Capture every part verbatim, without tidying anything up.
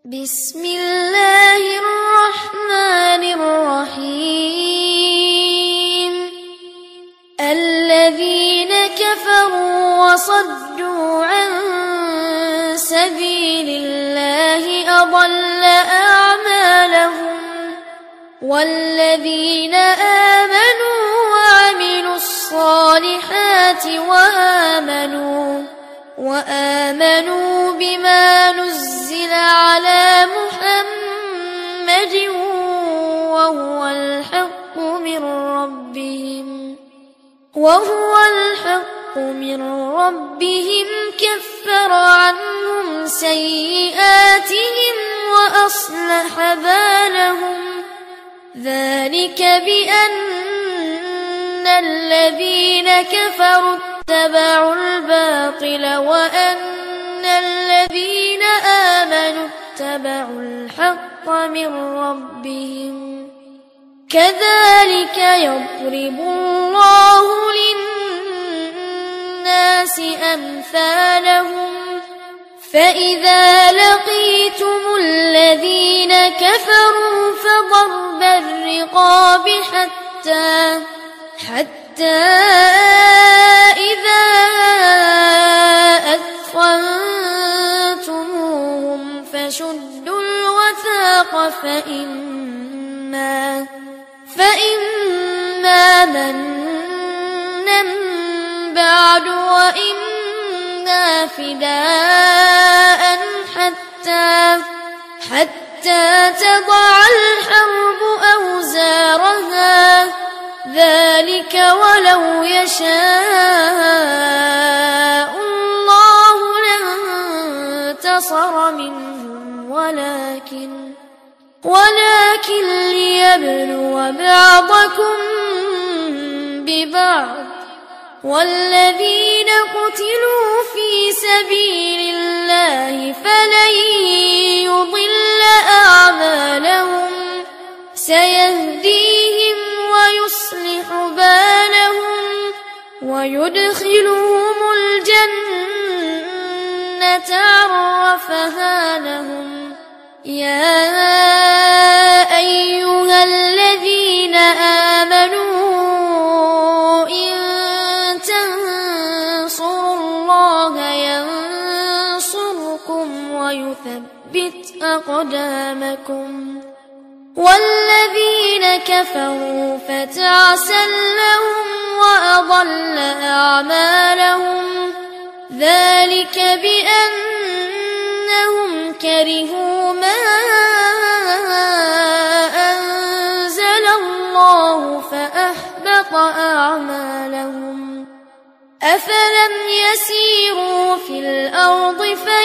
بسم الله الرحمن الرحيم. الذين كفروا وصدوا عن سبيل الله أضل أعمالهم، والذين آمنوا وعملوا الصالحات وآمنوا وآمنوا بما نزل على محمد وهو الحق من ربهم وهو الحق من ربهم كفر عنهم سيئاتهم وأصلح بالهم. ذلك بأن الذين كفروا اتبعوا الباطل وأن الذين آمنوا اتبعوا الحق من ربهم. كذلك يضرب الله للناس أمثالهم. فإذا لقيتم الذين كفروا فضرب الرقاب حتى حتى إذا أثخنتموهم فشدوا الوثاق فإما فإما منا بعد وإما فداء حتى حتى تضع الحرب أوزارها. ذلك ولو يشاء الله لانتصر منهم ولكن ولكن ليبلو بعضكم ببعض. والذين قتلوا في سبيل الله فلن يضل أعمالهم سيهديهم ويصلح بالهم ويدخلهم الجنة عرفها لهم. يا أيها الذين آمنوا إن تنصروا الله ينصركم ويثبت أقدامكم. والذين كفروا فتعسا لهم وأضل أعمالهم. ذلك بأنهم كرهوا ما أنزل الله فأحبط أعمالهم. أفلم يسيروا في الأرض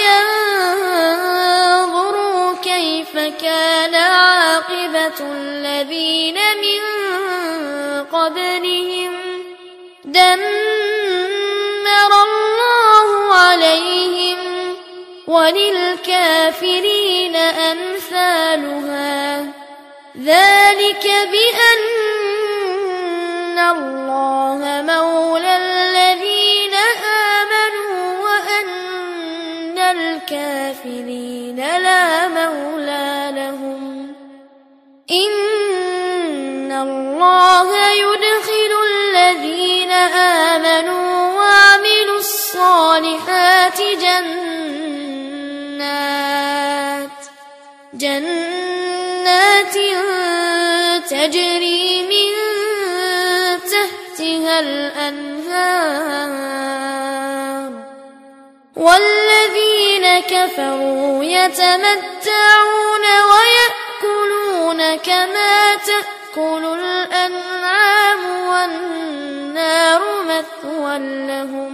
فينظروا كيف كان عاقبة الذين من قبلهم. دمر الله عليهم وللكافرين أمثالها. ذلك بأن الله مولى الذين آمنوا وأن الكافرين لا مولى لهم. إن الله يدخل الذين آمنوا وعملوا الصالحات جنات جنات تجري من تحتها الأنهار. والذين كفروا يتمتعون ويأكلون كما تأكل الأنعام والنار مثوى لهم.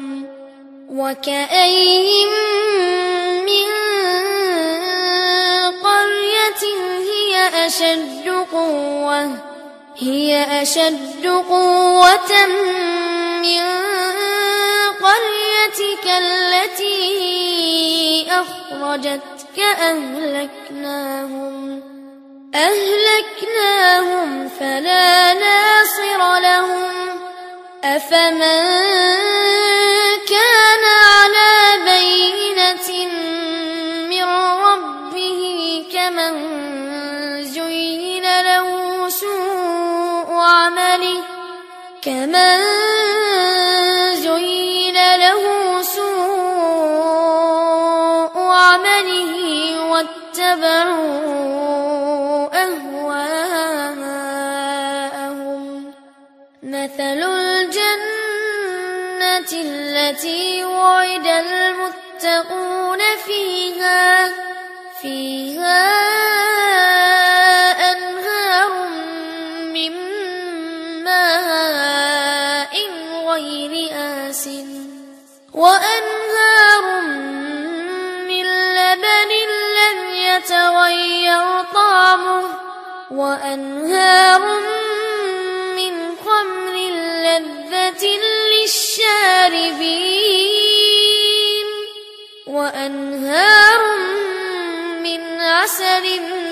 وكأين من قرية هي أشد قوة هي أشد قوة من قريتك التي أخرجتك أهلكناهم أهلكناهم فلا ناصر لهم. أفمن كان على بينة من ربه كمن زين له سوء عمله كمن زين له سوء عمله واتبعوا أهواءهم مثل الجنة التي وعد المتقون فيها فيها أنهار من ماء غير آسٍ وأنهار من لبن لم يتغير طعمه وأنهار من خمر لذة للشاربين وأنهار من عسل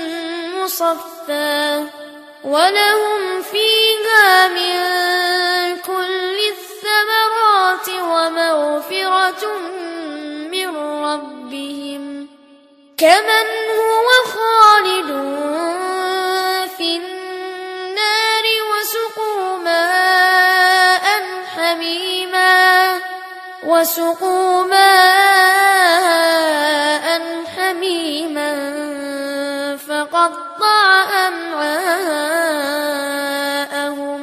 مصفى ولهم فيها من كل الثمرات ومغفرة من ربهم كمن هو خالد في النار وسقوا ماء حميما وسقوا ماء حميما فقطع أمعاءهم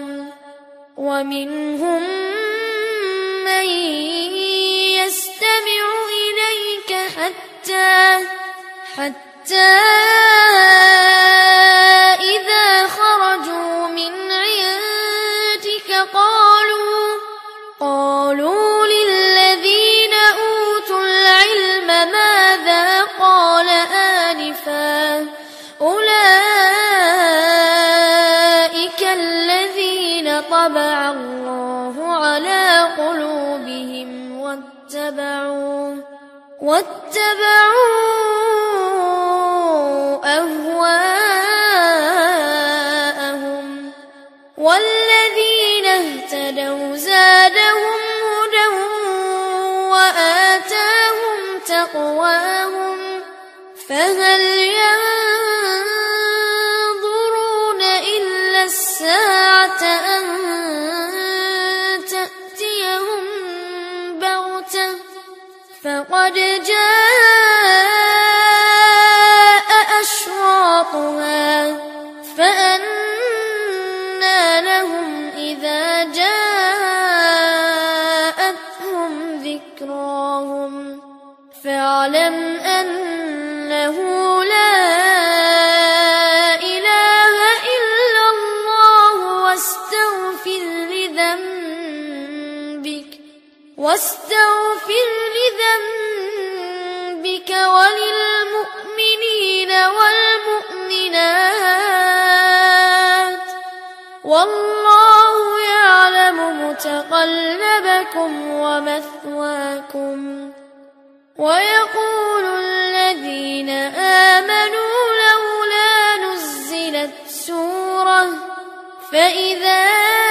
ومنهم من يستمع إليك حتى حتى إذا خرجوا من عندك قالوا قالوا للذين أوتوا العلم ماذا قال آنفا أولئك الذين طبع الله على قلوبهم واتبعوا واتبعوا أهواءهم والذين اهتدوا زادهم هدى وآتاهم تقواهم فهل ينظرون إلا الساعة أن تأتيهم بغتة فقد جاء أشراطها فأنى لهم إذا جاءتهم ذكراهم فاعلم أنه لا إله إلا الله واستغفر لذنبك واستغفر لذنبك وللمؤمنين والمؤمنات والله يعلم متقلبكم ومثواكم ويقول الذين آمنوا لولا نزلت سورة فإذا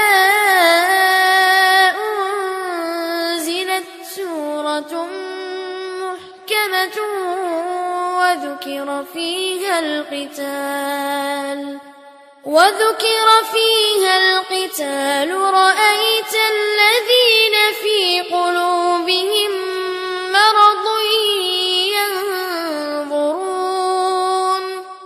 أنزلت سورة محكمة وذكر فيها القتال وذكر فيها القتال رأيت الذين في قلوبهم مرض ينظرون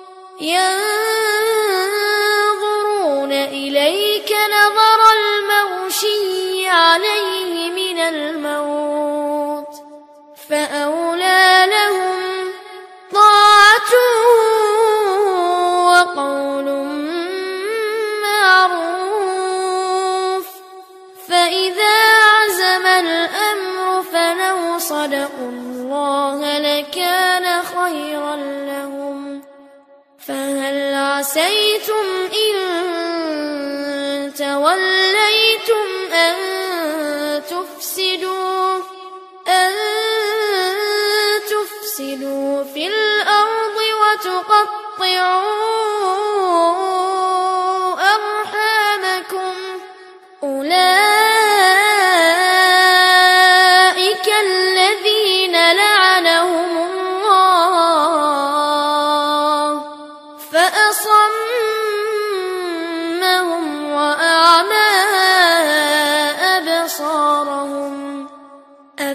ينظرون إليك نظر المغشي عليه من الموت فأولى لهم طاعة وقول معروف فإذا عزم الأمر فلو صدقوا الله لكان خيرا لهم فهل عسيتم إن توليتم أن تفسدوا أن تفسدوا في الأرض وتقطعوا أرحامكم أولئك الذين لعنهم الله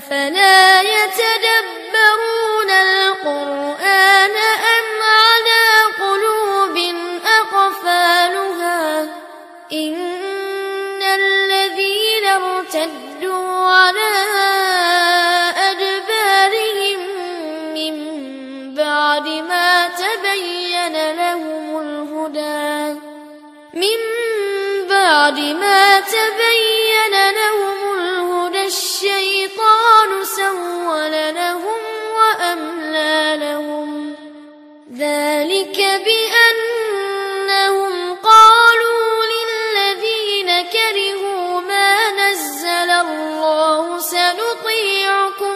أفلا يتدبرون القرآن أم على قلوب أقفالها إن الذين ارتدوا على أدبارهم من بعد ما تبين لهم الهدى من بعد ما تبين لهم الهدى الشيطان سول لهم وأملى لهم ذلك بأنهم قالوا للذين كرهوا ما نزل الله سنطيعكم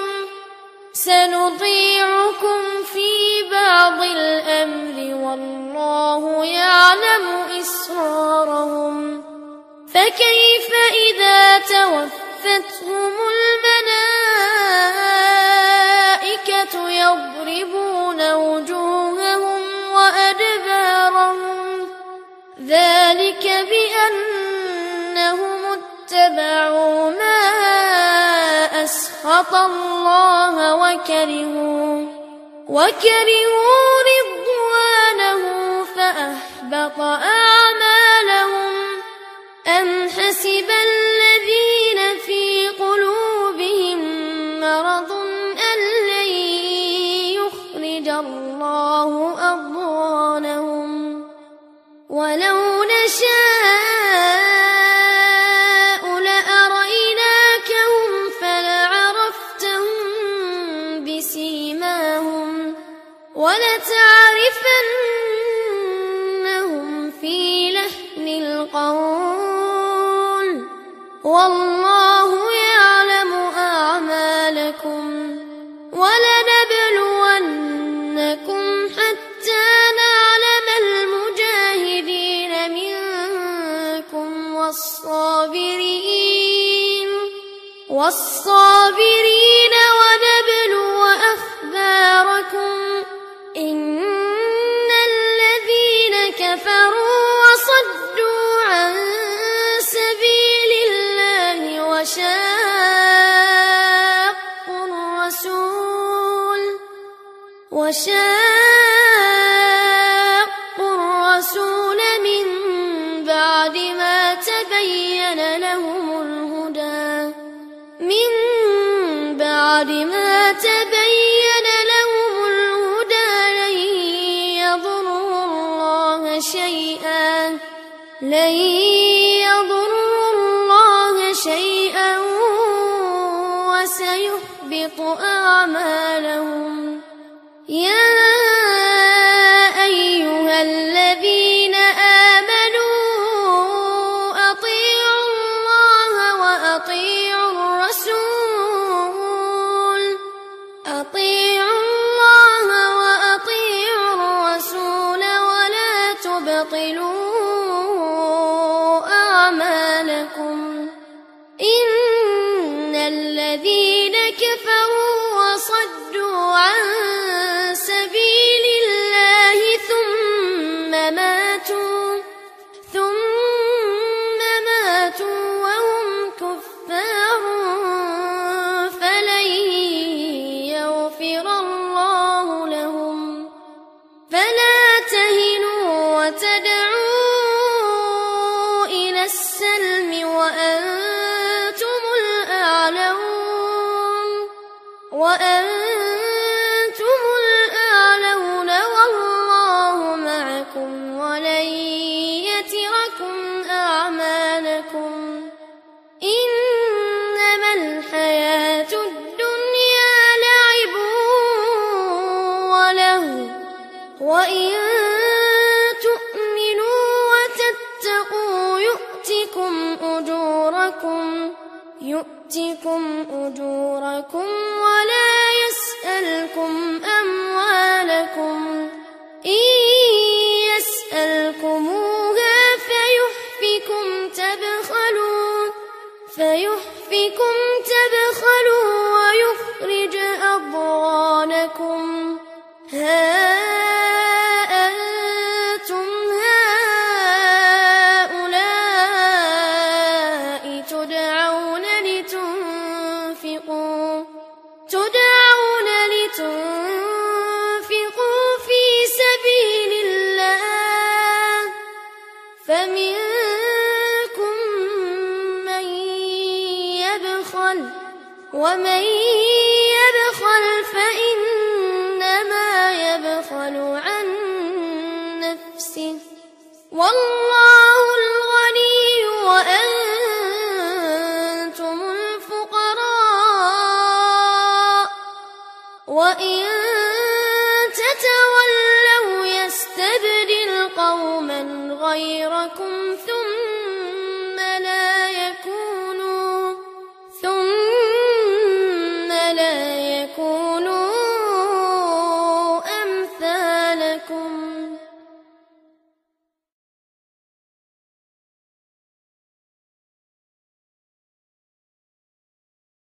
سنطيعكم في بعض الأمر والله يعلم إسرارهم فكيف إذا توفتهم الملائكة يضربون وجوههم وأدبارهم ذلك بأنهم اتبعوا ما أسخط الله وكرهوا وكرهوا رضوانه فأحبط أعمالهم أم حسب الذين في قلوبهم مرض أن لن يخرج الله أضغانهم ولو نشاء لأريناكهم فلعرفتهم بسيماهم ولتعرفنهم في لحن القول والله يعلم أعمالكم ولنبلونكم حتى نعلم المجاهدين منكم والصابرين والصابرين ونبلو أخباركم إن الذين كفروا وصدوا عن سبيل الله وشاقوا الرسول وشاقوا الرسول من بعد ما تبين لهم الهدى من بعد ما تبين لهم الهدى لن يضروا الله شيئا لن يضروا الله شيئا وسيحبط أعمالهم يا أيها الذين آمنوا أطيعوا الله وأطيعوا الرسول أطيعوا الله وأطيعوا الرسول ولا تبطلوا أعمالكم إن الذين كفروا وصدوا عن سبيل الله ثم ماتوا ثم ماتوا وهم كفار فلن يغفر الله لهم فلا تهنوا وتدعوا إلى السلم وأنتم الأعلون وأنتم الأعلون والله معكم ولن يتركم أعمالكم إنما الحياة الدنيا لعب ولهو وإن تؤمنوا وتتقوا يؤتكم أجوركم يؤتكم أجوركم ولا يسألكم أموالكم إن يسألكموها فيحفكم تبخلوا فيحفكم تبخلوا ويخرج أضغانكم ها أنتم هؤلاء تدعون لتنفقوا ومن يبخل فإنما يبخل عن نفسه والله الغني وأنتم الفقراء وإن تتولوا يستبدل قوما غيركم ثم